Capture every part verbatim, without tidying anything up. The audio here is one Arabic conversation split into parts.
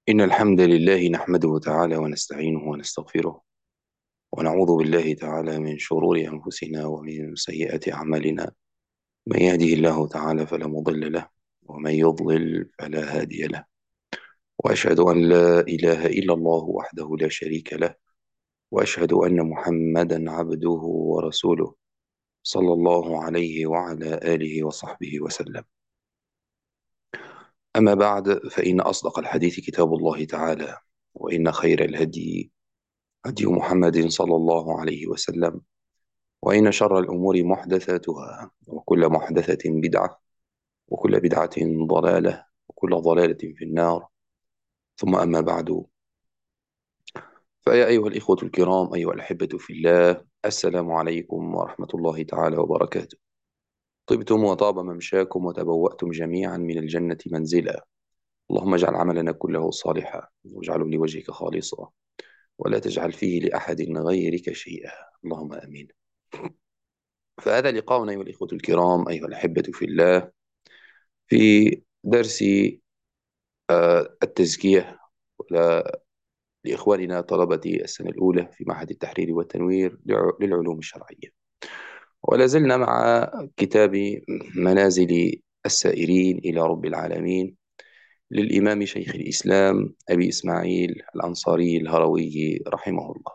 إن الحمد لله نحمده تعالى ونستعينه ونستغفره ونعوذ بالله تعالى من شرور أنفسنا ومن سيئات أعمالنا. من يهده الله تعالى فلا مضل له، ومن يضلل فلا هادي له. وأشهد أن لا إله إلا الله وحده لا شريك له، وأشهد أن محمدا عبده ورسوله، صلى الله عليه وعلى آله وصحبه وسلم. أما بعد، فإن أصدق الحديث كتاب الله تعالى، وإن خير الهدي هدي محمد صلى الله عليه وسلم، وإن شر الأمور محدثاتها، وكل محدثة بدعة، وكل بدعة ضلالة، وكل ضلالة في النار. ثم أما بعد، فيا أيها الإخوة الكرام، أيها الأحبة في الله، السلام عليكم ورحمة الله تعالى وبركاته. طبتم وطاب ممشاكم وتبوأتم جميعا من الجنة منزلا. اللهم اجعل عملنا كله صالحا، واجعله لوجهك خالصا، ولا تجعل فيه لأحد غيرك شيئا، اللهم آمين. فهذا لقاؤنا أيها الإخوة الكرام، أيها الأحبة في الله، في درس آه، التزكية ل- لإخواننا طلبة السنة الأولى في معهد التحرير والتنوير لع- للعلوم الشرعية. ولا زلنا مع كتاب منازل السائرين إلى رب العالمين للإمام شيخ الإسلام أبي إسماعيل الأنصاري الهروي رحمه الله.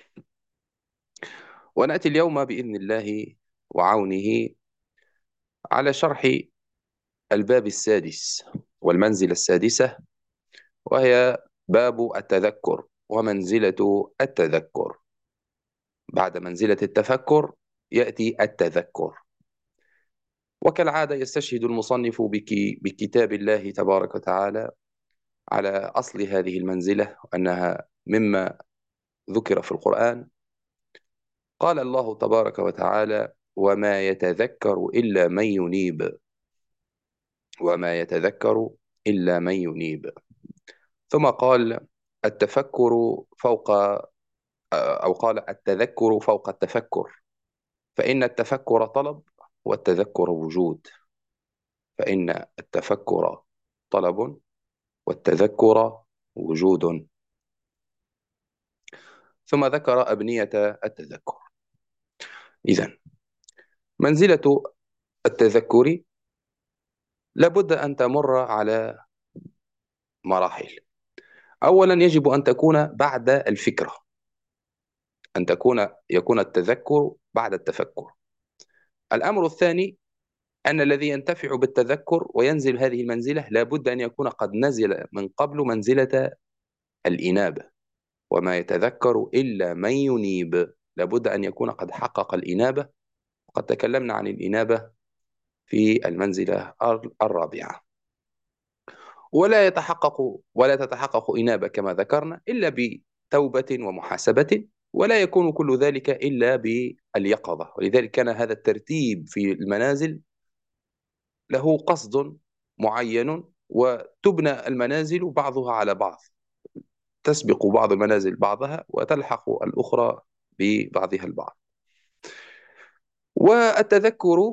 ونأتي اليوم بإذن الله وعونه على شرح الباب السادس والمنزلة السادسة، وهي باب التذكر ومنزلة التذكر. بعد منزلة التفكر يأتي التذكر. وكالعادة يستشهد المصنف بك بكتاب الله تبارك وتعالى على أصل هذه المنزلة، وأنها مما ذكر في القرآن. قال الله تبارك وتعالى: وما يتذكر إلا من ينيب. وما يتذكر إلا من ينيب. ثم قال: التفكر فوق، أو قال: التذكر فوق التفكر، فإن التفكر طلب والتذكر وجود. فإن التفكر طلب والتذكر وجود. ثم ذكر أبنية التذكر. إذن منزلة التذكر لابد أن تمر على مراحل. أولا يجب أن تكون بعد الفكرة، أن تكون يكون التذكر بعد التفكر. الأمر الثاني أن الذي ينتفع بالتذكر وينزل هذه المنزلة لابد أن يكون قد نزل من قبل منزلة الإنابة. وما يتذكر إلا من ينيب، لابد أن يكون قد حقق الإنابة. وقد تكلمنا عن الإنابة في المنزلة الرابعة. ولا يتحقق ولا تتحقق إنابة كما ذكرنا إلا بتوبة ومحاسبة، ولا يكون كل ذلك إلا باليقظة. ولذلك كان هذا الترتيب في المنازل له قصد معين، وتبنى المنازل بعضها على بعض، تسبق بعض المنازل بعضها وتلحق الأخرى ببعضها البعض. والتذكر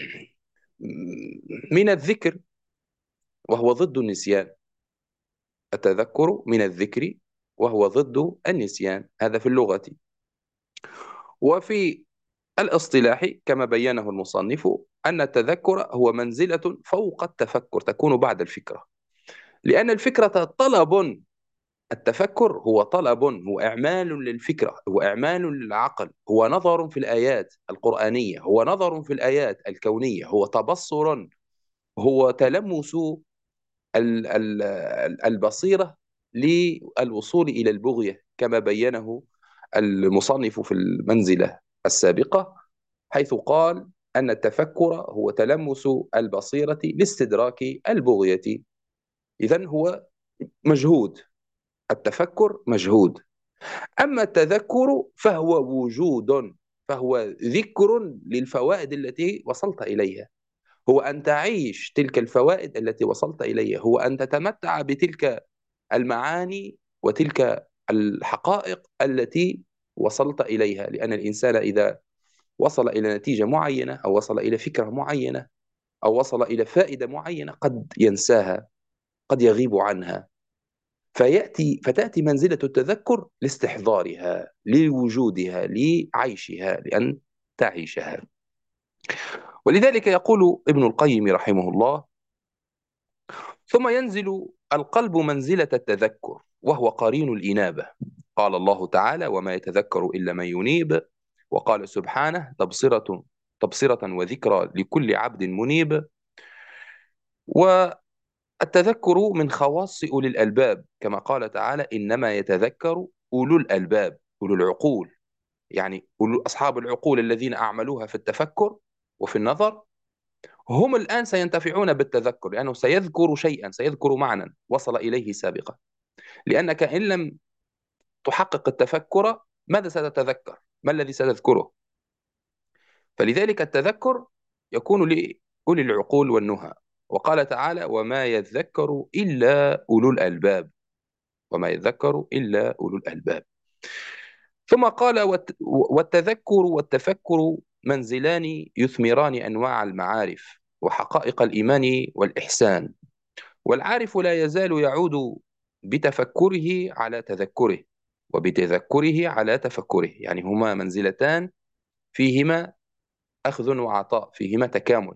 من الذكر وهو ضد النسيان. التذكر من الذكر وهو ضد النسيان، هذا في اللغة. وفي الاصطلاح كما بينه المصنف أن التذكر هو منزلة فوق التفكر، تكون بعد الفكرة، لأن الفكرة طلب. التفكر هو طلب، هو إعمال للفكرة، هو إعمال للعقل، هو نظر في الآيات القرآنية، هو نظر في الآيات الكونية، هو تبصر، هو تلمس ال- ال- البصيرة للوصول إلى البغية، كما بينه المصنف في المنزلة السابقة، حيث قال أن التفكر هو تلمس البصيرة لاستدراك البغية. إذن هو مجهود، التفكر مجهود. أما التذكر فهو وجود، فهو ذكر للفوائد التي وصلت إليها، هو أن تعيش تلك الفوائد التي وصلت إليها، هو أن تتمتع بتلك المعاني وتلك الحقائق التي وصلت إليها. لأن الإنسان إذا وصل إلى نتيجة معينة، أو وصل إلى فكرة معينة، أو وصل إلى فائدة معينة، قد ينساها، قد يغيب عنها. فيأتي فتأتي منزلة التذكر لاستحضارها، لوجودها، لعيشها، لأن تعيشها. ولذلك يقول ابن القيم رحمه الله: ثم ينزل القلب منزلة التذكر وهو قرين الإنابة. قال الله تعالى: وما يتذكر إلا من ينيب. وقال سبحانه: تبصرة تبصرة وذكرى لكل عبد منيب. والتذكر من خواص أولي الألباب، كما قال تعالى: إنما يتذكر أولو الألباب، أولو العقول، يعني أولو أصحاب العقول الذين أعملوها في التفكر وفي النظر، هم الآن سينتفعون بالتذكر، لأنه سيذكر شيئا، سيذكر معنى وصل إليه سابقا. لأنك إن لم تحقق التفكر، ماذا ستتذكر؟ ما الذي ستذكره؟ فلذلك التذكر يكون لأولي العقول والنهى. وقال تعالى: وما يذكر إلا أولو الألباب. وما يذكر إلا أولو الألباب. ثم قال: والت- والتذكر والتفكر منزلان يثمران أنواع المعارف وحقائق الإيمان والإحسان. والعارف لا يزال يعود بتفكره على تذكره، وبتذكره على تفكره، يعني هما منزلتان فيهما أخذ وعطاء، فيهما تكامل،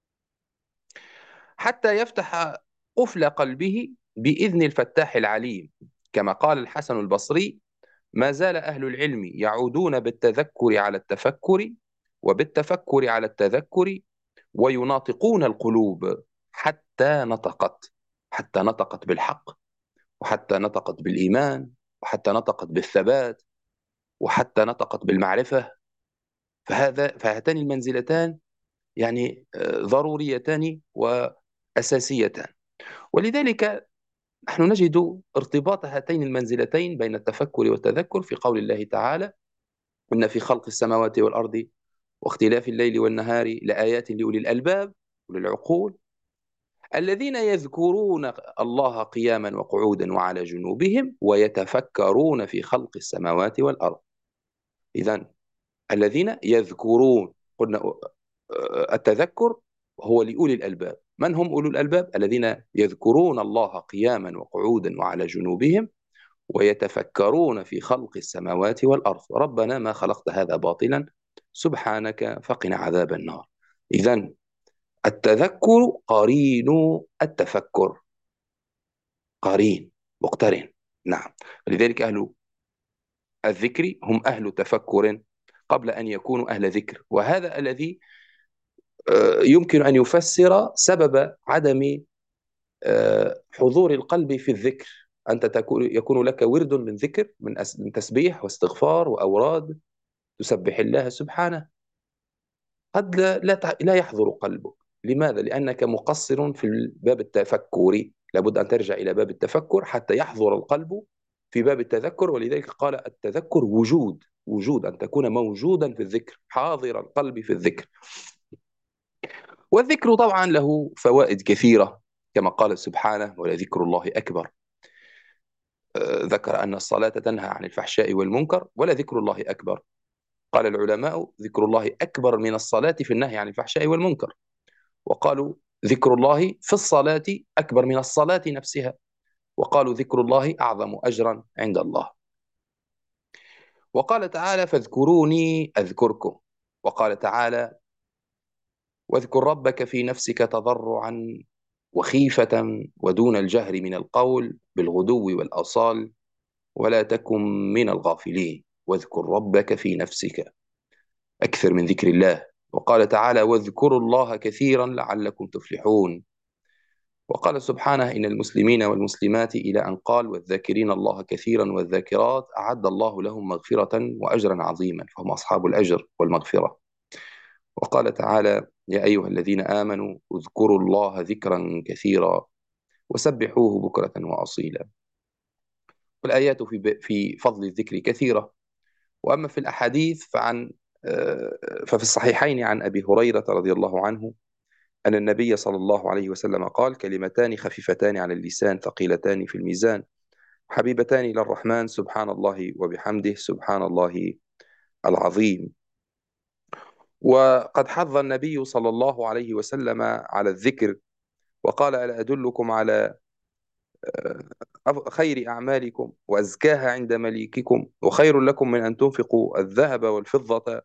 حتى يفتح قفل قلبه بإذن الفتاح العليم. كما قال الحسن البصري: ما زال أهل العلم يعودون بالتذكر على التفكر، وبالتفكر على التذكر، ويناطقون القلوب حتى نطقت، حتى نطقت بالحق، وحتى نطقت بالإيمان، وحتى نطقت بالثبات، وحتى نطقت بالمعرفة. فهذا فهاتان المنزلتان يعني آه، ضروريتان وأساسيتان. ولذلك نحن نجد ارتباط هاتين المنزلتين بين التفكر والتذكر في قول الله تعالى: إن في خلق السماوات والأرض واختلاف الليل والنهار لآيات لأولي الألباب، أولي العقول، الذين يذكرون الله قياما وقعودا وعلى جنوبهم ويتفكرون في خلق السماوات والأرض. إذن الذين يذكرون، قلنا آه، التذكر هو لأولي الألباب. من هم أولو الألباب؟ الذين يذكرون الله قياما وقعودا وعلى جنوبهم ويتفكرون في خلق السماوات والأرض، ربنا ما خلقت هذا باطلا سبحانك فقنا عذاب النار. إذن التذكر قرين التفكر، قرين، مقترن. نعم. لذلك أهل الذكر هم أهل تفكر قبل أن يكونوا أهل ذكر. وهذا الذي آه، يمكن أن يفسر سبب عدم آه، حضور القلب في الذكر. أنت تكون يكون لك ورد من ذكر، من أس- من تسبيح واستغفار وأوراد تسبح الله سبحانه، قد لا لا تع- لا يحضر قلبك. لماذا؟ لأنك مقصر في باب التفكر. لابد أن ترجع إلى باب التفكر حتى يحضر القلب في باب التذكر. ولذلك قال: التذكر وجود، وجود، أن تكون موجودا في الذكر، حاضر القلب في الذكر. والذكر طبعا له فوائد كثيرة، كما قال سبحانه: ولذكر الله أكبر. آه، ذكر أن الصلاة تنهى عن الفحشاء والمنكر، ولذكر الله أكبر. قال العلماء: ذكر الله أكبر من الصلاة في النهي عن الفحشاء والمنكر. وقالوا: ذكر الله في الصلاة أكبر من الصلاة نفسها. وقالوا: ذكر الله أعظم أجرا عند الله. وقال تعالى: فاذكروني أذكركم. وقال تعالى: واذكر ربك في نفسك تضرعا وخيفة ودون الجهر من القول بالغدو والآصال ولا تكن من الغافلين. واذكر ربك في نفسك، أكثر من ذكر الله. وقال تعالى: واذكروا الله كثيرا لعلكم تفلحون. وقال سبحانه: إن المسلمين والمسلمات، إلى أن قال: والذاكرين الله كثيرا والذاكرات أعد الله لهم مغفرة وأجرا عظيما، فهم أصحاب الأجر والمغفرة. وقال تعالى: يا أيها الذين آمنوا اذكروا الله ذكرا كثيرا وسبحوه بكرة وأصيلا. والآيات في في فضل الذكر كثيرة. وأما في الأحاديث فعن آه، ففي الصحيحين عن أبي هريرة رضي الله عنه أن النبي صلى الله عليه وسلم قال: كلمتان خفيفتان على اللسان ثقيلتان في الميزان حبيبتان إلى الرحمن سبحان الله وبحمده سبحان الله العظيم. وقد حض النبي صلى الله عليه وسلم على الذكر، وقال: ألا أدلكم على أف- خير أعمالكم وأزكاها عند مليككم، وخير لكم من أن تنفقوا الذهب والفضة،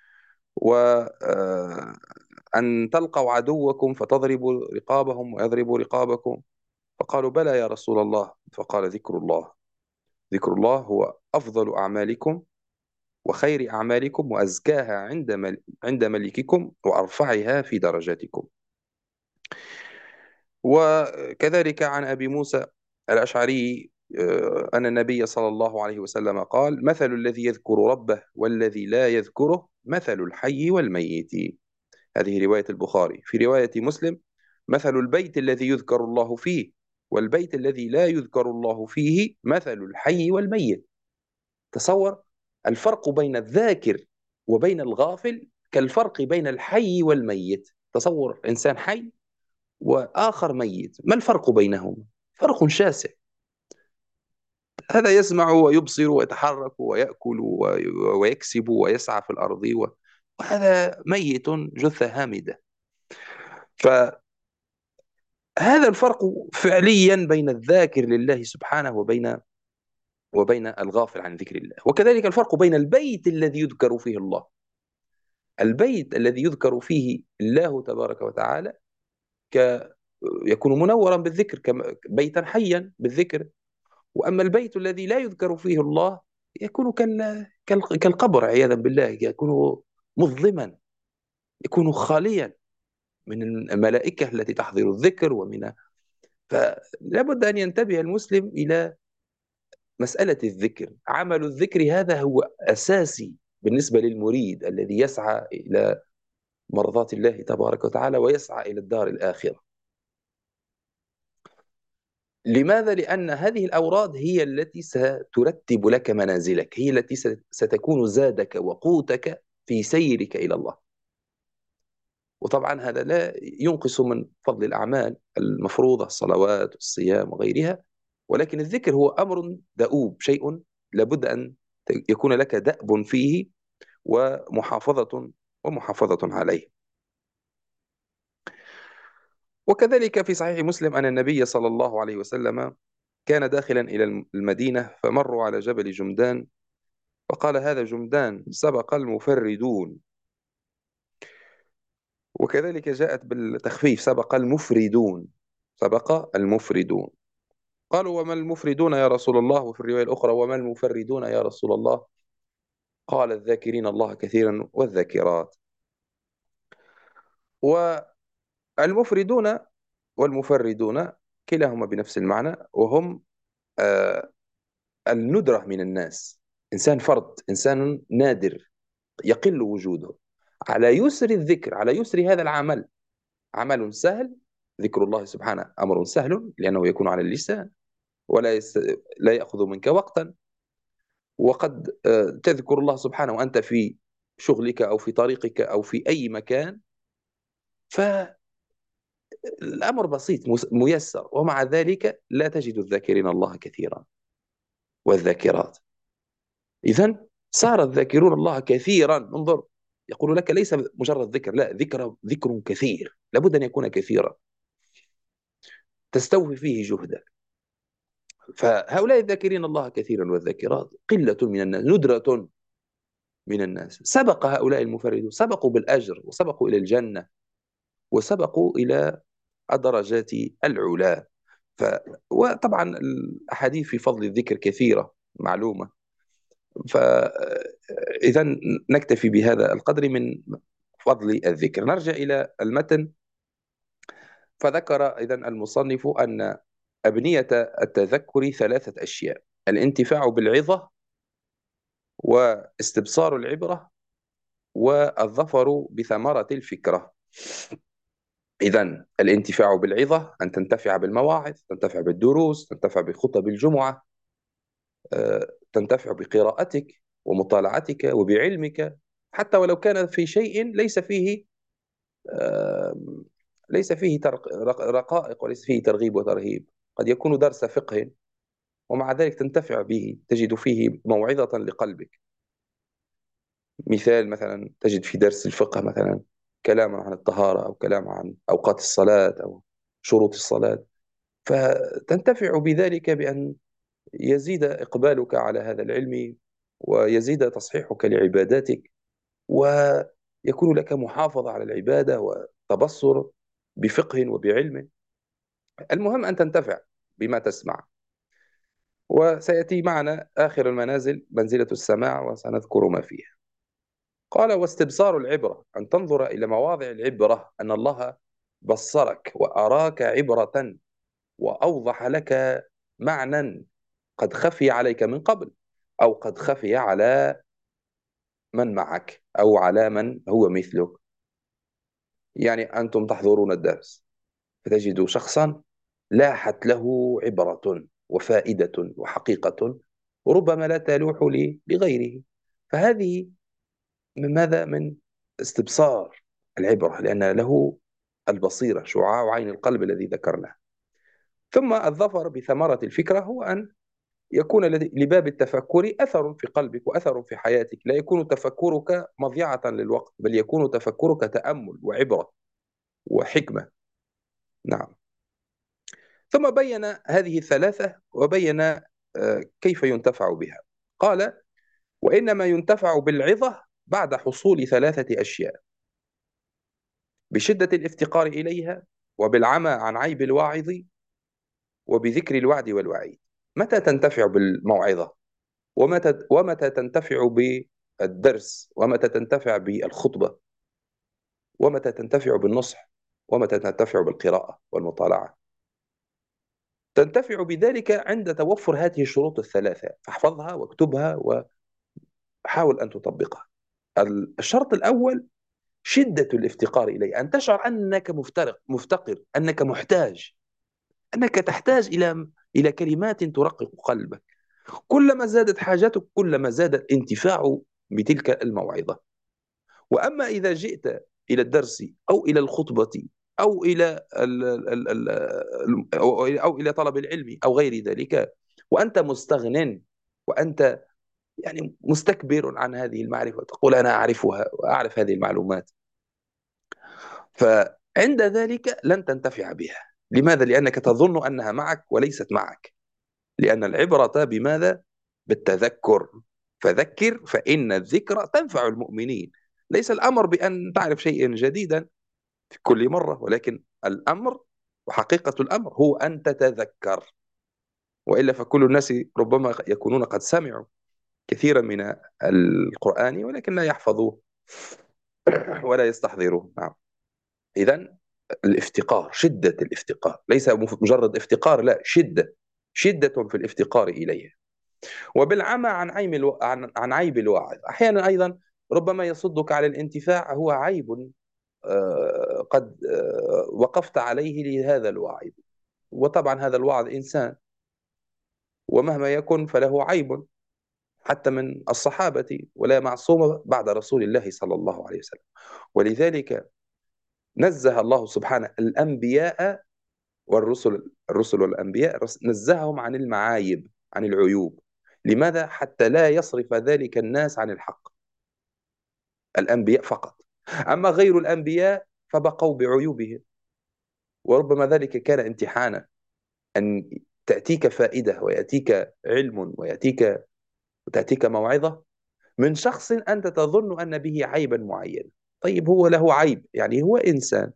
وأن تلقوا عدوكم فتضربوا رقابهم ويضربوا رقابكم. فقالوا بلى يا رسول الله. فقال ذكر الله. ذكر الله هو أفضل أعمالكم وخير أعمالكم وأزكاها عند مل... عند ملككم وأرفعها في درجاتكم. وكذلك عن أبي موسى الأشعري آه، أن النبي صلى الله عليه وسلم قال: مثل الذي يذكر ربه والذي لا يذكره مثل الحي والميت. هذه رواية البخاري. في رواية مسلم: مثل البيت الذي يذكر الله فيه والبيت الذي لا يذكر الله فيه مثل الحي والميت. تصور الفرق بين الذاكر وبين الغافل كالفرق بين الحي والميت. تصور إنسان حي وآخر ميت، ما الفرق بينهما؟ فرق شاسع. هذا يسمع ويبصر ويتحرك ويأكل وي- ويكسب ويسعى في الأرض و- وهذا ميت جثة هامدة. فهذا الفرق فعليا بين الذاكر لله سبحانه وبين وبين الغافل عن ذكر الله. وكذلك الفرق بين البيت الذي يذكر فيه الله. البيت الذي يذكر فيه الله تبارك وتعالى ك يكون منورا بالذكر، كم- بيتا حيا بالذكر. وأما البيت الذي لا يذكر فيه الله يكون كال... كال... كالقبر عياذا بالله، يكون مظلما، يكون خاليا من الملائكة التي تحضر الذكر ومن. فلا بد أن ينتبه المسلم إلى مسألة الذكر. عمل الذكر هذا هو أساسي بالنسبة للمريد الذي يسعى إلى مرضاة الله تبارك وتعالى ويسعى إلى الدار الآخرة. لماذا؟ لأن هذه الأوراد هي التي سترتب لك منازلك، هي التي ستكون زادك وقوتك في سيرك إلى الله. وطبعا هذا لا ينقص من فضل الأعمال المفروضة، الصلوات والصيام وغيرها، ولكن الذكر هو أمر دؤوب، شيء لابد أن يكون لك دأب فيه ومحافظة ومحافظة عليه. وكذلك في صحيح مسلم أن النبي صلى الله عليه وسلم كان داخلا إلى المدينة فمروا على جبل جمدان، فقال: هذا جمدان سبق المفردون. وكذلك جاءت بالتخفيف: سبق المفردون. سبق المفردون. قالوا: وما المفردون يا رسول الله؟ وفي الرواية الأخرى: وما المفردون يا رسول الله؟ قال: الذاكرين الله كثيرا والذاكرات. والمفردون والمفردون كلاهما بنفس المعنى، وهم آه الندرة من الناس. إنسان فرد، إنسان نادر يقل وجوده على يسر الذكر، على يسر هذا العمل. عمل سهل، ذكر الله سبحانه أمر سهل لأنه يكون على اللسان ولا يس... لا يأخذ منك وقتا. وقد آه، تذكر الله سبحانه وأنت في شغلك أو في طريقك أو في أي مكان، فالأمر بسيط مس- ميسر. ومع ذلك لا تجد الذاكرين الله كثيرا والذاكرات. إذن صار الذاكرون الله كثيرا. انظر، يقول لك ليس مجرد ذكر، لا، ذكر ذكر كثير، لابد أن يكون كثيرا تستوفي فيه جهدك. فهؤلاء الذاكرين الله كثيرا والذاكرات قلة من الناس، ندرة من الناس. سبق هؤلاء المفردون، سبقوا بالأجر وسبقوا إلى الجنة وسبقوا إلى الدرجات العلا. ف... وطبعا الأحاديث في فضل الذكر كثيرة معلومة. فإذا نكتفي بهذا القدر من فضل الذكر. نرجع إلى المتن. فذكر إذا المصنف أن أبنية التذكر ثلاثة أشياء: الانتفاع بالعظة، واستبصار العبرة، والظفر بثمرة الفكرة. إذا الانتفاع بالعظة أن تنتفع بالمواعظ، تنتفع بالدروس، تنتفع بخطب الجمعة، آه، تنتفع بقراءتك ومطالعتك وبعلمك، حتى ولو كان في شيء ليس فيه آه، ليس فيه ترق- رق- رقائق وليس فيه ترغيب وترهيب. قد يكون درس فقه ومع ذلك تنتفع به، تجد فيه موعظة لقلبك. مثال: مثلا تجد في درس الفقه مثلا كلاما عن الطهارة أو كلام عن أوقات الصلاة أو شروط الصلاة، فتنتفع بذلك بأن يزيد إقبالك على هذا العلم، ويزيد تصحيحك لعباداتك، ويكون لك محافظة على العبادة وتبصر بفقه وبعلم. المهم أن تنتفع بما تسمع. وسيأتي معنا آخر المنازل منزلة السماع، وسنذكر ما فيها. قال: واستبصار العبرة أن تنظر إلى مواضع العبرة، أن الله بصرك وأراك عبرة، وأوضح لك معنى قد خفي عليك من قبل، أو قد خفي على من معك، أو على من هو مثلك. يعني أنتم تحضرون الدرس فتجد شخصا لاحت له عبرة وفائدة وحقيقة، وربما لا تلوح لي لغيره. فهذه من ماذا؟ من استبصار العبرة، لأن له البصيرة، شعاع عين القلب الذي ذكرناه. ثم الظفر بثمرة الفكرة هو أن يكون لدي- لباب التفكر أثر في قلبك وأثر في حياتك. لا يكون تفكرك مضيعة للوقت، بل يكون تفكرك تأمل وعبرة وحكمة. نعم. ثم بين هذه الثلاثة، وبين آه، كيف ينتفع بها. قال: وإنما ينتفع بالعظة بعد حصول ثلاثة أشياء: بشدة الافتقار إليها، وبالعمى عن عيب الواعظ، وبذكر الوعد والوعيد. متى تنتفع بالموعظة؟ ومتى ومتى تنتفع بالدرس؟ ومتى تنتفع بالخطبة؟ ومتى تنتفع بالنصح؟ ومتى تنتفع بالقراءة والمطالعة؟ تنتفع بذلك عند توفر هذه الشروط الثلاثة، فاحفظها واكتبها وحاول أن تطبقها. الشرط الأول شدة الافتقار إليه، أن تشعر أنك مفترق مفتقر، أنك محتاج، أنك تحتاج إلى إلى كلمات ترقق قلبك. كلما زادت حاجتك كلما زاد الانتفاع بتلك الموعظة. وأما إذا جئت إلى الدرس أو إلى الخطبة أو إلى ال ال ال أو أو إلى طلب العلم أو غير ذلك، وأنت مستغن، وأنت يعني مستكبر عن هذه المعرفة، تقول أنا أعرفها وأعرف هذه المعلومات، فعند ذلك لن تنتفع بها. لماذا؟ لأنك تظن أنها معك وليست معك. لأن العبرة بماذا؟ بالتذكر. فذكر فإن الذكر تنفع المؤمنين. ليس الأمر بأن تعرف شيئا جديدا في كل مرة، ولكن الأمر وحقيقة الأمر هو أن تتذكر. وإلا فكل الناس ربما يكونون قد سمعوا كثيرا من القرآن ولكن لا يحفظوه ولا يستحضروه. نعم. إذا الافتقار، شدة الافتقار، ليس مجرد افتقار، لا، شدة، شدة في الافتقار إليه. وبالعمى عن عيب الو... عن... عن عيب الواعظ. أحيانا أيضا ربما يصدك على الانتفاع هو عيب آه، قد آه، وقفت عليه لهذا الواعظ. وطبعا هذا الواعظ إنسان، ومهما يكن فله عيب، حتى من الصحابة، ولا معصوم بعد رسول الله صلى الله عليه وسلم. ولذلك نزه الله سبحانه الأنبياء والرسل، الرسل والأنبياء نزههم عن المعايب، عن العيوب. لماذا؟ حتى لا يصرف ذلك الناس عن الحق. الأنبياء فقط. أما غير الأنبياء فبقوا بعيوبهم. وربما ذلك كان امتحانا، أن تأتيك فائدة ويأتيك علم ويأتيك وتأتيك موعظة من شخص أنت تظن أن به عيبا معينا. طيب هو له عيب، يعني هو إنسان.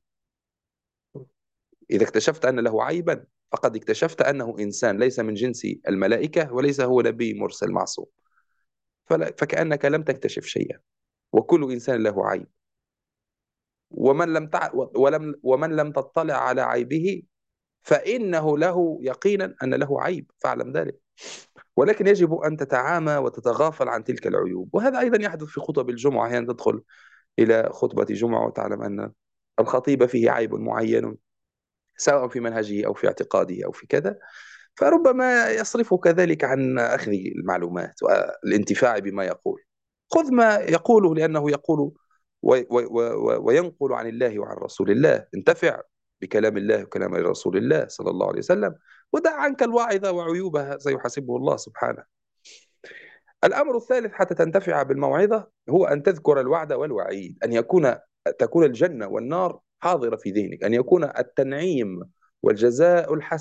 إذا اكتشفت أن له عيبا فقد اكتشفت أنه إنسان، ليس من جنس الملائكة، وليس هو نبي مرسل معصوم. فلا فكأنك لم تكتشف شيئا، وكل إنسان له عيب. ومن لم تع... ولم ومن لم تطلع على عيبه فإنه له يقينا أن له عيب، فاعلم ذلك. ولكن يجب أن تتعامى وتتغافل عن تلك العيوب. وهذا أيضا يحدث في خطب الجمعة. أحيانا تدخل إلى خطبة جمعة وتعلم أن الخطيب فيه عيب معين، سواء في منهجه أو في اعتقاده أو في كذا، فربما يصرفك ذلك عن أخذ المعلومات والانتفاع بما يقول. خذ ما يقوله لأنه يقول وي وي وي وينقل عن الله وعن رسول الله. انتفع بكلام الله وكلام رسول الله صلى الله عليه وسلم، ودع عنك الواعظة وعيوبها، سيحاسبه الله سبحانه. الأمر الثالث حتى تنتفع بالموعظة هو أن تذكر الوعد والوعيد، أن يكون تكون الجنة والنار حاضرة في ذهنك، أن يكون التنعيم والجزاء الحسن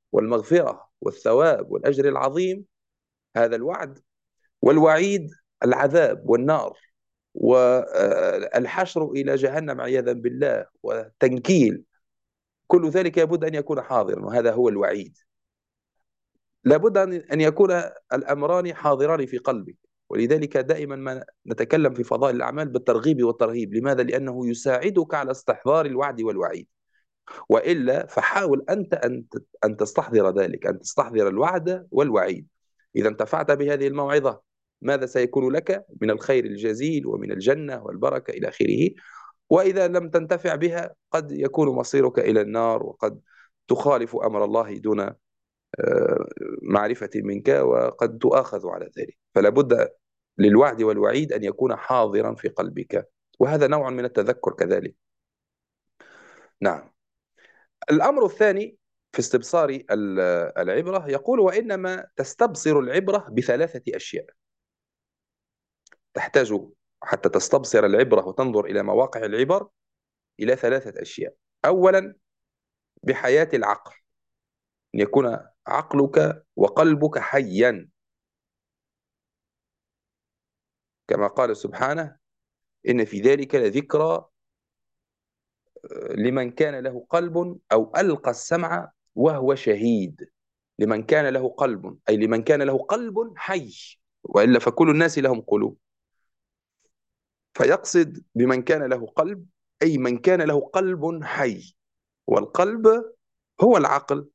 والمغفرة والثواب والأجر العظيم، هذا الوعد، والوعيد العذاب والنار والحشر إلى جهنم عياذا بالله والتنكيل، كل ذلك لابد أن يكون حاضرا، وهذا هو الوعيد. لابد أن يكون الأمران حاضران في قلبك. ولذلك دائما ما نتكلم في فضائل الأعمال بالترغيب والترهيب. لماذا؟ لأنه يساعدك على استحضار الوعد والوعيد. وإلا فحاول أنت أن أن تستحضر ذلك، أن تستحضر الوعد والوعيد. إذا انتفعت بهذه الموعظة، ماذا سيكون لك من الخير الجزيل ومن الجنة والبركة إلى آخره. وإذا لم تنتفع بها، قد يكون مصيرك إلى النار، وقد تخالف أمر الله دون آه، معرفة منك، وقد تؤاخذ على ذلك. فلا بد للوعد والوعيد أن يكون حاضرا في قلبك، وهذا نوع من التذكر كذلك. نعم. الأمر الثاني في استبصار ال- العبرة، يقول: وإنما تستبصر العبرة بثلاثة أشياء. تحتاج حتى تستبصر العبرة وتنظر إلى مواقع العبر إلى ثلاثة أشياء. أولا، بحياة العقل، أن يكون عقلك وقلبك حيا، كما قال سبحانه: إن في ذلك لذكرى لمن كان له قلب أو ألقى السمع وهو شهيد. لمن كان له قلب، أي لمن كان له قلب حي، وإلا فكل الناس لهم قلوب. فيقصد بمن كان له قلب أي من كان له قلب حي، والقلب هو العقل،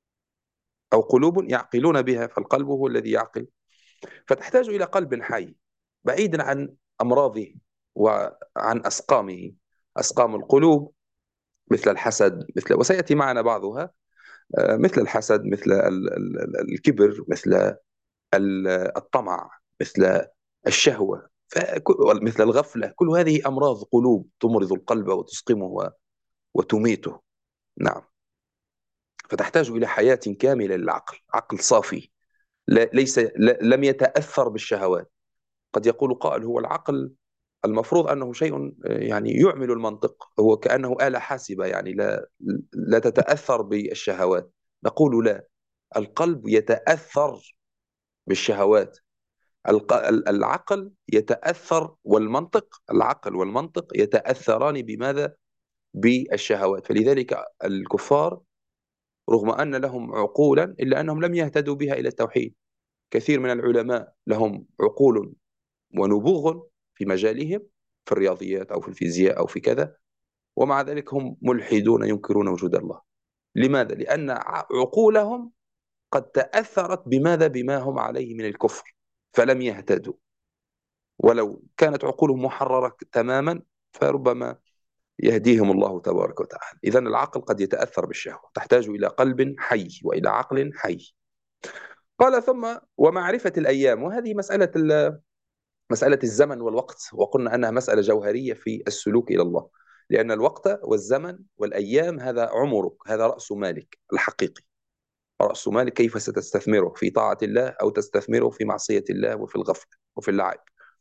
أو قلوب يعقلون بها، فالقلب هو الذي يعقل. فتحتاج إلى قلب حي بعيدا عن أمراضه وعن أسقامه. أسقام القلوب مثل الحسد، مثل وسيأتي معنا بعضها، آه، مثل الحسد، مثل ال- ال- الكبر، مثل ال- الطمع، مثل الشهوة، فك- مثل الغفلة. كل هذه أمراض قلوب تمرض القلب وتسقمه و- وتميته. نعم. فتحتاج إلى حياة كاملة للعقل، عقل صافي، لا ليس لا لم يتأثر بالشهوات. قد يقول قائل: هو العقل المفروض أنه شيء آه، يعني يعمل المنطق، هو كأنه آلة حاسبة، يعني لا لا تتأثر بالشهوات. نقول لا، القلب يتأثر بالشهوات. الق- ال- العقل يتأثر، والمنطق، العقل والمنطق يتأثران بماذا؟ بالشهوات. فلذلك الكفار رغم أن لهم عقولا إلا أنهم لم يهتدوا بها إلى التوحيد. كثير من العلماء لهم عقول ونبوغ في مجالهم، في الرياضيات أو في الفيزياء أو في كذا، ومع ذلك هم ملحدون ينكرون وجود الله. لماذا؟ لأن ع- عقولهم قد تأثرت بماذا؟ بما هم عليه من الكفر، فلم يهتدوا. ولو كانت عقولهم محررة تماما فربما يهديهم الله تبارك وتعالى. إذا العقل قد يتأثر بالشهوة، تحتاج إلى قلب حي وإلى عقل حي. قال: ثم ومعرفة الأيام. وهذه مسألة ال- مسألة الزمن والوقت، وقلنا أنها مسألة جوهرية في السلوك إلى الله. لأن الوقت والزمن والأيام هذا عمرك، هذا رأس مالك الحقيقي. رأس مالك كيف ستستثمره في طاعة الله أو تستثمره في معصية الله وفي الغفلة وفي اللعب.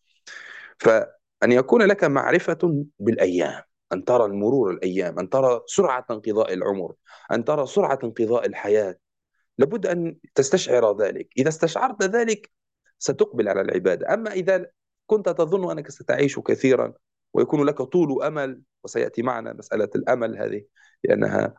فأن يكون لك معرفة بالأيام، أن ترى المرور الأيام، أن ترى سرعة انقضاء العمر، أن ترى سرعة انقضاء الحياة. لابد أن تستشعر ذلك. إذا استشعرت ذلك ستقبل على العبادة. أما إذا كنت تظن أنك ستعيش كثيرا ويكون لك طول أمل، وسيأتي معنا مسألة الأمل هذه لأنها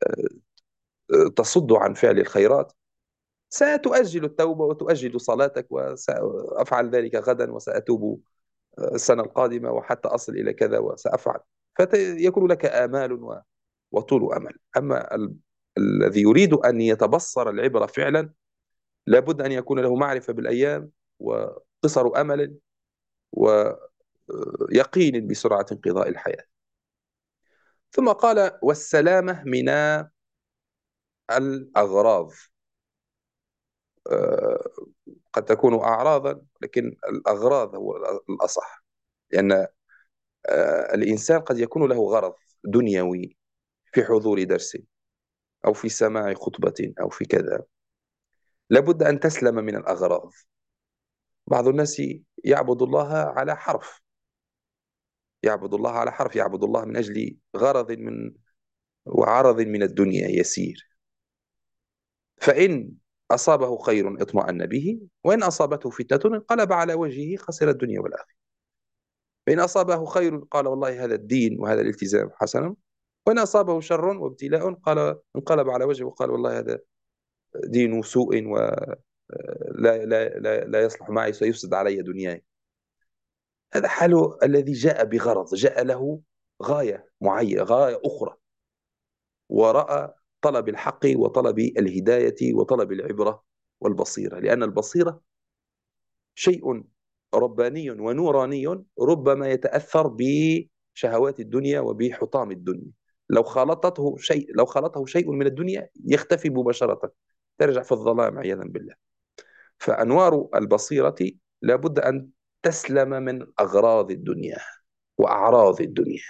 تصد عن فعل الخيرات، ستؤجل التوبة وتؤجل صلاتك، وسأفعل ذلك غدا، وسأتوب السنة القادمة، وحتى أصل إلى كذا وسأفعل. فيكون لك آمال و- وطول أمل. أما ال... الذي يريد أن يتبصر العبرة فعلا، لابد أن يكون له معرفة بالأيام، وقصر أمل، ويقين بسرعة انقضاء الحياة. ثم قال: والسلامة من الأغراض. آه، قد تكون أعراضا، لكن الأغراض هو الأصح. لأن آه، الإنسان قد يكون له غرض دنيوي في حضور درس، أو في سماع خطبة، أو في كذا. لابد أن تسلم من الأغراض. بعض الناس يعبد الله على حرف، يعبد الله على حرف، يعبد الله من أجل غرض من وعرض من الدنيا يسير. فإن أصابه خير اطمأن به، وإن أصابته فتنة انقلب على وجهه خسر الدنيا والآخرة. فإن أصابه خير قال والله هذا الدين وهذا الالتزام حسنا، وإن أصابه شر وابتلاء قال انقلب على وجهه وقال والله هذا دين سوء ولا لا لا لا, لا يصلح معي، سيفسد علي دنياي. هذا حاله الذي جاء بغرض، جاء له غاية معينة، غاية أخرى، ورأى طلب الحق وطلب الهداية وطلب العبرة والبصيرة، لأن البصيرة شيء رباني ونوراني ربما يتأثر بشهوات الدنيا وبحطام الدنيا. لو خالطته شيء لو خالطه شيء من الدنيا يختفي مباشرة، ترجع في الظلام عياذا بالله. فأنوار البصيرة لابد أن تسلم من أغراض الدنيا وأعراض الدنيا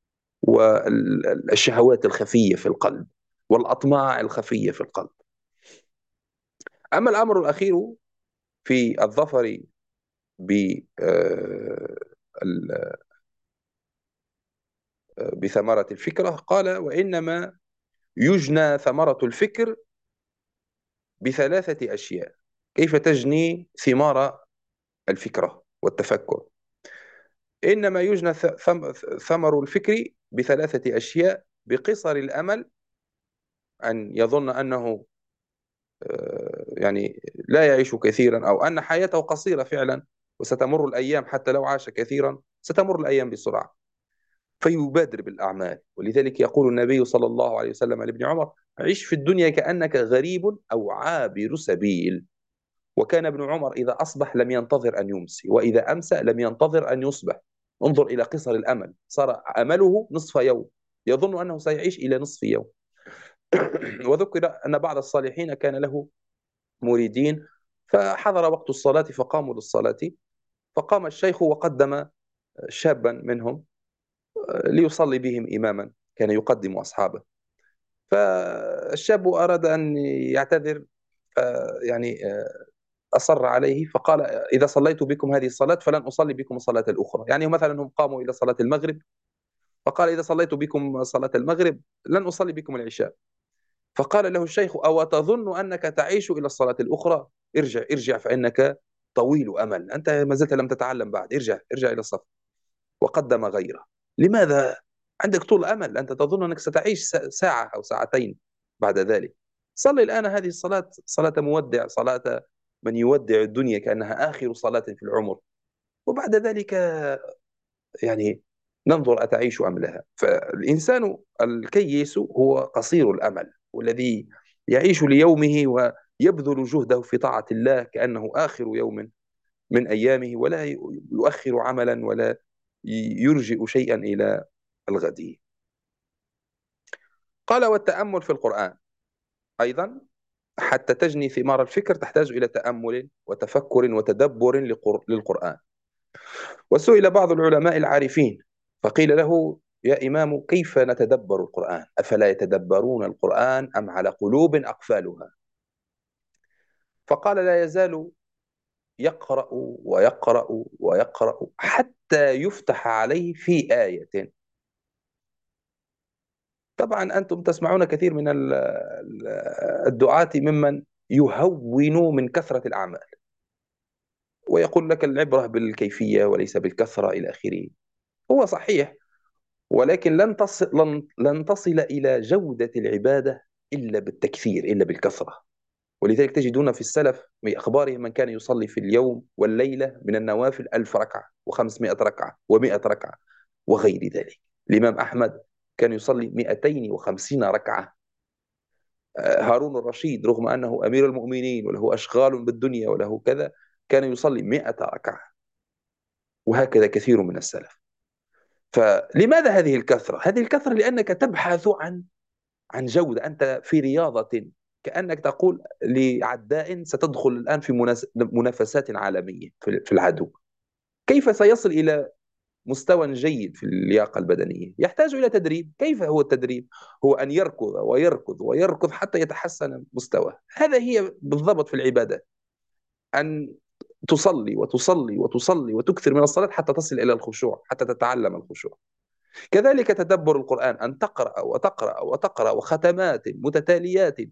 والشهوات الخفية في القلب والأطماع الخفية في القلب. أما الأمر الأخير في الظفر بثمرة الفكرة، قال وإنما يجنى ثمرة الفكر بثلاثة أشياء. كيف تجني ثمار الفكرة والتفكر؟ إنما يجنى ثمر الفكر بثلاثة أشياء: بقصر الأمل، أن يظن أنه يعني لا يعيش كثيرا، أو أن حياته قصيرة فعلا وستمر الأيام، حتى لو عاش كثيرا ستمر الأيام بسرعة، فيبادر بالأعمال. ولذلك يقول النبي صلى الله عليه وسلم لابن عمر: عش في الدنيا كأنك غريب أو عابر سبيل. وكان ابن عمر إذا أصبح لم ينتظر أن يمسي، وإذا أمسى لم ينتظر أن يصبح. انظر إلى قصر الأمل، صار أمله نصف يوم، يظن أنه سيعيش إلى نصف يوم. وذكر أن بعض الصالحين كان له مريدين، فحضر وقت الصلاة فقاموا للصلاة، فقام الشيخ وقدم شابا منهم ليصلي بهم إماما، كان يقدم أصحابه. فالشاب أراد أن يعتذر، يعني أصر عليه فقال: إذا صليت بكم هذه الصلاة فلن أصلي بكم الصلاة الأخرى. يعني مثلا هم قاموا إلى صلاة المغرب، فقال: إذا صليت بكم صلاة المغرب لن أصلي بكم العشاء. فقال له الشيخ: أو تظن أنك تعيش إلى الصلاة الأخرى؟ ارجع ارجع فإنك طويل أمل، أنت ما زلت لم تتعلم بعد، ارجع ارجع إلى الصف. وقدم غيره. لماذا؟ عندك طول أمل، أنت تظن أنك ستعيش ساعة أو ساعتين بعد ذلك. صلي الآن هذه الصلاة، صلاة مودع، صلاة من يودع الدنيا كأنها آخر صلاة في العمر، وبعد ذلك يعني ننظر أتعيش أم لا. فالإنسان الكيس هو قصير الأمل، والذي يعيش ليومه ويبذل جهده في طاعة الله كأنه آخر يوم من أيامه، ولا يؤخر عملا ولا يرجئ شيئا إلى الغد. قال: والتأمل في القرآن أيضا، حتى تجني ثمار الفكر تحتاج إلى تأمل وتفكر وتدبر للقرآن. وسئل بعض العلماء العارفين فقيل له: يا إمام كيف نتدبر القرآن؟ أفلا يتدبرون القرآن أم على قلوب أقفالها؟ فقال: لا يزال يقرأ ويقرأ ويقرأ حتى يفتح عليه في آية. طبعا أنتم تسمعون كثير من الدعاة ممن يهون من كثرة الأعمال، ويقول لك العبرة بالكيفية وليس بالكثرة إلى آخره. هو صحيح، ولكن لن تصل لن, لن تصل إلى جودة العبادة إلا بالتكثير، إلا بالكثرة. ولذلك تجدون في السلف من أخبارهم من كان يصلي في اليوم والليلة من النوافل ألف ركعة وخمسمائة ركعة ومائة ركعة وغير ذلك. الإمام أحمد كان يصلي مئتين وخمسين ركعة. هارون الرشيد رغم أنه أمير المؤمنين وله أشغال بالدنيا وله كذا كان يصلي مئة ركعة، وهكذا كثير من السلف. فلماذا هذه الكثرة؟ هذه الكثرة لأنك تبحث عن عن جودة، أنت في رياضة، كأنك تقول لعداء ستدخل الآن في منافسات عالمية في العدو. كيف سيصل إلى مستوى جيد في اللياقة البدنية؟ يحتاج إلى تدريب. كيف هو التدريب؟ هو أن يركض ويركض ويركض حتى يتحسن مستواه. هذا هي بالضبط في العبادة، أن تصلي وتصلي وتصلي وتكثر من الصلاة حتى تصل إلى الخشوع، حتى تتعلم الخشوع. كذلك تدبر القرآن، أن تقرأ وتقرأ وتقرأ وختمات متتاليات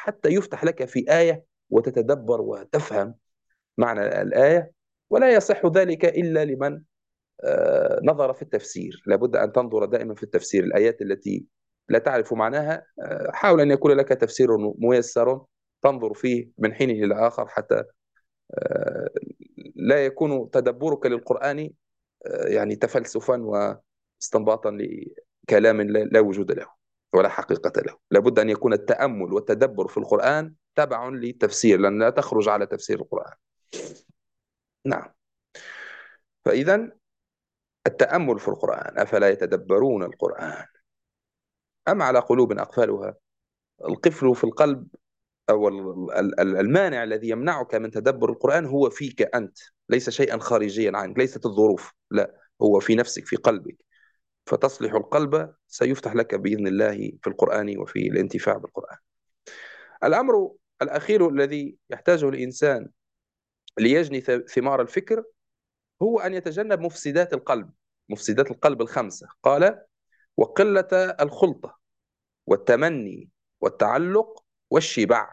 حتى يفتح لك في آية وتتدبر وتفهم معنى الآية. ولا يصح ذلك إلا لمن آه، نظر في التفسير. لابد أن تنظر دائما في التفسير. الآيات التي لا تعرف معناها، آه، حاول أن يكون لك تفسير ميسر تنظر فيه من حين إلى آخر، حتى آه، لا يكون تدبرك للقرآن آه، يعني تفلسفا واستنباطا لكلام لا لا وجود له ولا حقيقة له. لابد أن يكون التأمل والتدبر في القرآن تبع للتفسير، لأن لا تخرج على تفسير القرآن. نعم. فإذا التأمل في القرآن، أفلا يتدبرون القرآن أم على قلوب أقفالها. القفل في القلب أو المانع الذي يمنعك من تدبر القرآن هو فيك أنت، ليس شيئا خارجيا عنك، ليست الظروف، لا، هو في نفسك، في قلبك. فتصلح القلب سيفتح لك بإذن الله في القرآن وفي الانتفاع بالقرآن. الأمر الأخير الذي يحتاجه الإنسان ليجني ثمار الفكر هو أن يتجنب مفسدات القلب. مفسدات القلب الخمسة قال: وقلة الخلطة، والتمني، والتعلق، والشبع،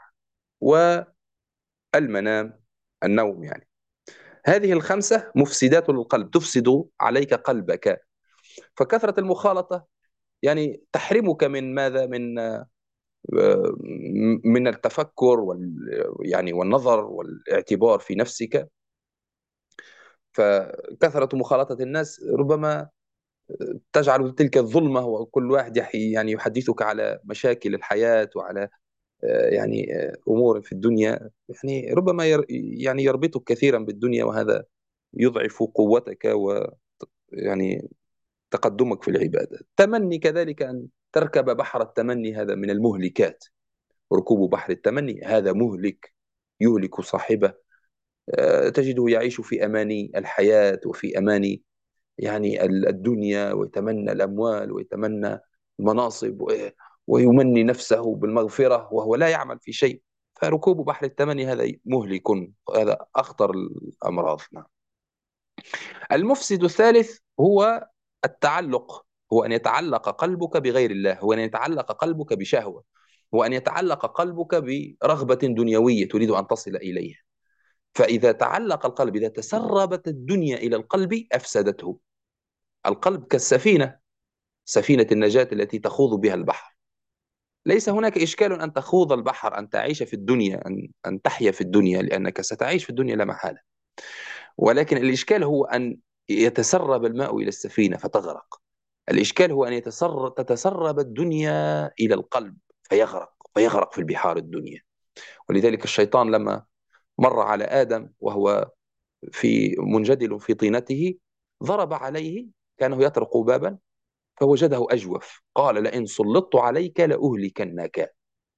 والمنام، النوم يعني. هذه الخمسة مفسدات للقلب، تفسد عليك قلبك. فكثرة المخالطة يعني تحرمك من ماذا؟ من من التفكر وال يعني والنظر والاعتبار في نفسك. فكثرة مخالطة الناس ربما تجعل تلك الظلمة، وكل واحد يحي يعني يحدثك على مشاكل الحياة وعلى آه، يعني آه، أمور في الدنيا، يعني ربما ير يعني يربطك كثيرا بالدنيا، وهذا يضعف قوتك ويعني تقدمك في العبادة. التمني كذلك، أن تركب بحر التمني هذا من المهلكات. ركوب بحر التمني هذا مهلك، يهلك صاحبه. آه، تجده يعيش في أماني الحياة وفي أماني يعني الدنيا، ويتمنى الأموال ويتمنى المناصب و- ويمني نفسه بالمغفرة وهو لا يعمل في شيء. فركوب بحر التمني هذا مهلك، هذا أخطر الأمراض. نعم. المفسد الثالث هو التعلق، هو أن يتعلق قلبك بغير الله، هو أن يتعلق قلبك بشهوة، هو أن يتعلق قلبك برغبة دنيوية تريد أن تصل إليها. فإذا تعلق القلب، إذا تسربت الدنيا إلى القلب أفسدته. القلب كالسفينة، سفينة النجاة التي تخوض بها البحر. ليس هناك إشكال أن تخوض البحر، أن تعيش في الدنيا، أن, أن تحيا في الدنيا، لأنك ستعيش في الدنيا لا محالة. ولكن الإشكال هو أن يتسرب الماء إلى السفينة فتغرق. الإشكال هو أن يتسرب تتسرب الدنيا إلى القلب فيغرق، فيغرق في البحار الدنيا. ولذلك الشيطان لما مر على آدم وهو في منجدل في طينته، ضرب عليه، كانه يطرق بابا فوجده أجوف، قال: لئن سلطت عليك لأهلكنك.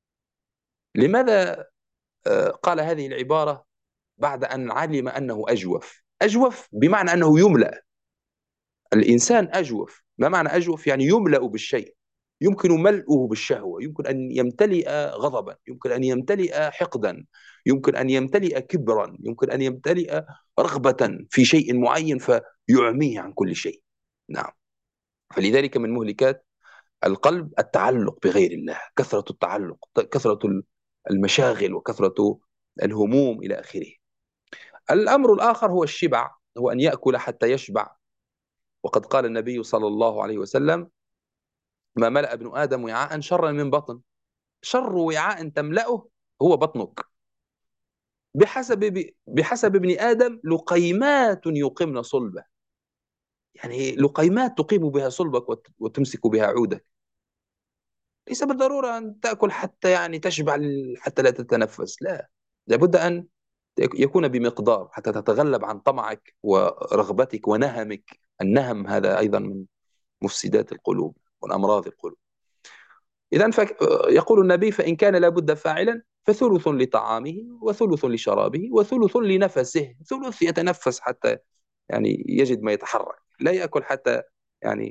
لماذا آه، قال هذه العبارة بعد أن علم أنه أجوف؟ أجوف بمعنى أنه يملأ. الإنسان أجوف، ما معنى أجوف؟ يعني يملأ بالشيء، يمكن ملؤه بالشهوة، يمكن أن يمتلئ غضبا، يمكن أن يمتلئ حقدا، يمكن أن يمتلئ كبرا، يمكن أن يمتلئ رغبة في شيء معين فيعميه عن كل شيء. نعم. فلذلك من مهلكات القلب التعلق بغير الله، كثرة التعلق، كثرة المشاغل، وكثرة الهموم إلى آخره. الأمر الآخر هو الشبع، هو أن يأكل حتى يشبع. وقد قال النبي صلى الله عليه وسلم: ما ملأ ابن آدم وعاء شرا من بطن. شر وعاء تملأه هو بطنك. بحسب بحسب ابن آدم لقيمات يقمن صلبه، يعني لقيمات تقيم بها صلبك وتمسك بها عودك. ليس بالضرورة أن تأكل حتى يعني تشبع حتى لا تتنفس، لا، لابد أن يكون بمقدار حتى تتغلب عن طمعك ورغبتك ونهمك. النهم هذا أيضا من مفسدات القلوب والأمراض القلوب. إذا يقول النبي: فإن كان لابد فاعلا فثلث لطعامه، وثلث لشرابه، وثلث لنفسه. ثلث يتنفس حتى يعني يجد ما يتحرك، لا يأكل حتى يعني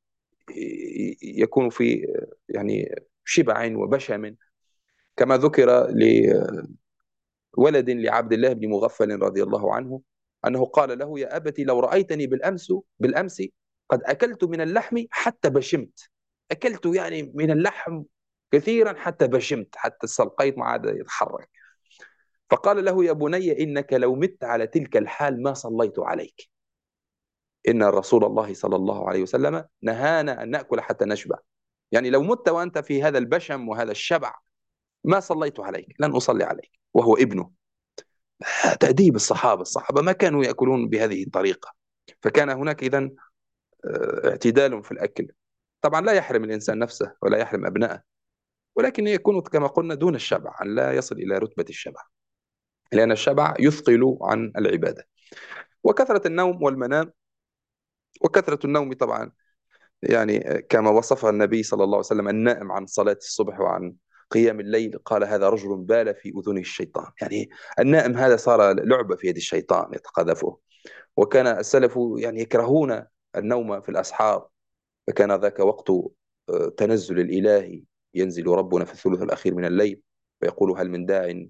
يكون في يعني شبع وبشم. كما ذكر لولد لعبد الله بن مغفل رضي الله عنه أنه قال له: يا أبت لو رأيتني بالأمس بالأمس قد أكلت من اللحم حتى بشمت. أكلت يعني من اللحم كثيرا حتى بشمت، حتى استلقيت ما عاد يتحرك. فقال له: يا بني إنك لو مت على تلك الحال ما صليت عليك. إن رسول الله صلى الله عليه وسلم نهانا أن نأكل حتى نشبع. يعني لو مت وأنت في هذا البشم وهذا الشبع ما صليت عليك، لن أصلي عليك. وهو ابنه. تأديب الصحابة. الصحابة ما كانوا يأكلون بهذه الطريقة. فكان هناك إذن آه، اعتدال في الأكل. طبعا لا يحرم الإنسان نفسه ولا يحرم أبنائه، ولكن يكون كما قلنا دون الشبع، أن لا يصل إلى رتبة الشبع، لأن الشبع يثقل عن العبادة. وكثرة النوم والمنام. وكثرة النوم طبعا يعني كما وصفها النبي صلى الله عليه وسلم: النائم عن صلاة الصبح وعن قيام الليل قال هذا رجل بال في أذنه الشيطان. يعني النائم هذا صار لعبة في يد الشيطان يتقاذفه. وكان السلف يعني يكرهون النوم في الأسحار، فكان ذاك وقت آه، تنزل الإلهي. ينزل ربنا في الثلث الأخير من الليل فيقول: هل من داع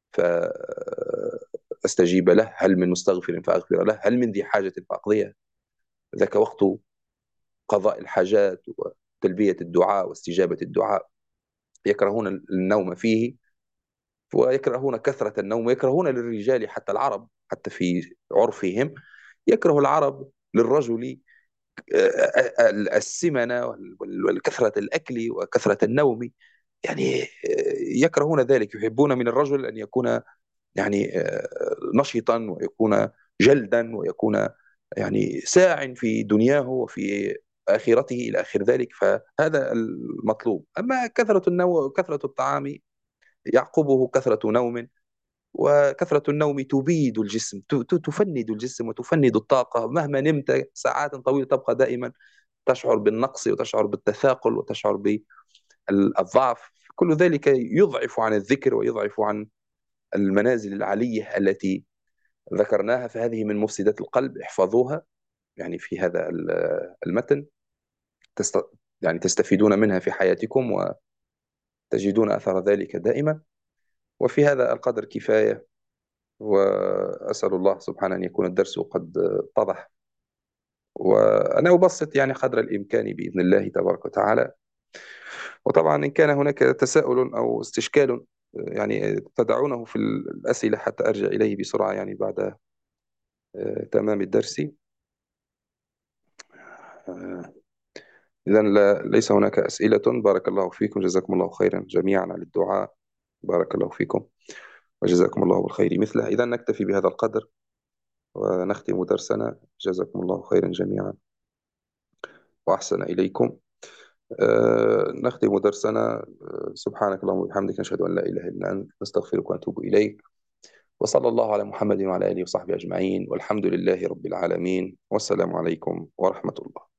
فأستجيب له، هل من مستغفر فأغفر له، هل من ذي حاجة فأقضيها. ذاك وقت قضاء الحاجات وتلبية الدعاء واستجابة الدعاء. يكرهون النوم فيه، ويكرهون كثرة النوم، ويكرهون للرجال حتى العرب، حتى في عرفهم يكره العرب للرجل السمنة والكثرة الأكل وكثرة النوم. يعني يكرهون ذلك، يحبون من الرجل أن يكون يعني نشطا، ويكون جلدا، ويكون يعني ساع في دنياه وفي آخرته إلى آخر ذلك. فهذا المطلوب. أما كثرة النوم وكثرة الطعام يعقبه كثرة نوم. وكثرة النوم تبيد الجسم، تفند الجسم وتفند الطاقة. مهما نمت ساعات طويلة تبقى دائما تشعر بالنقص، وتشعر بالتثاقل، وتشعر بالضعف. كل ذلك يضعف عن الذكر ويضعف عن المنازل العلية التي ذكرناها. فهذه من مفسدات القلب، احفظوها يعني في هذا المتن، تست... يعني تستفيدون منها في حياتكم وتجدون أثر ذلك دائما. وفي هذا القدر كفاية، وأسأل الله سبحانه أن يكون الدرس قد اتضح. وأنا أبسط يعني قدر الإمكان بإذن الله تبارك وتعالى. وطبعا إن كان هناك تساؤل أو استشكال يعني تدعونه في الأسئلة حتى أرجع إليه بسرعة يعني بعد آه، تمام الدرس. آه، إذا لا- ليس هناك أسئلة. بارك الله فيكم، جزاكم الله خيرا جميعا على الدعاء. بارك الله فيكم وجزاكم الله بالخير مثله. إذا نكتفي بهذا القدر ونختم درسنا. جزاكم الله خيرا جميعا وأحسن إليكم. آه، نختم درسنا. آه، سبحانك اللهم وبحمدك، نشهد أن لا إله إلا أنت، نستغفرك ونتوب إليك. وصلى الله على محمد وعلى آله وصحبه أجمعين، والحمد لله رب العالمين، والسلام عليكم ورحمة الله.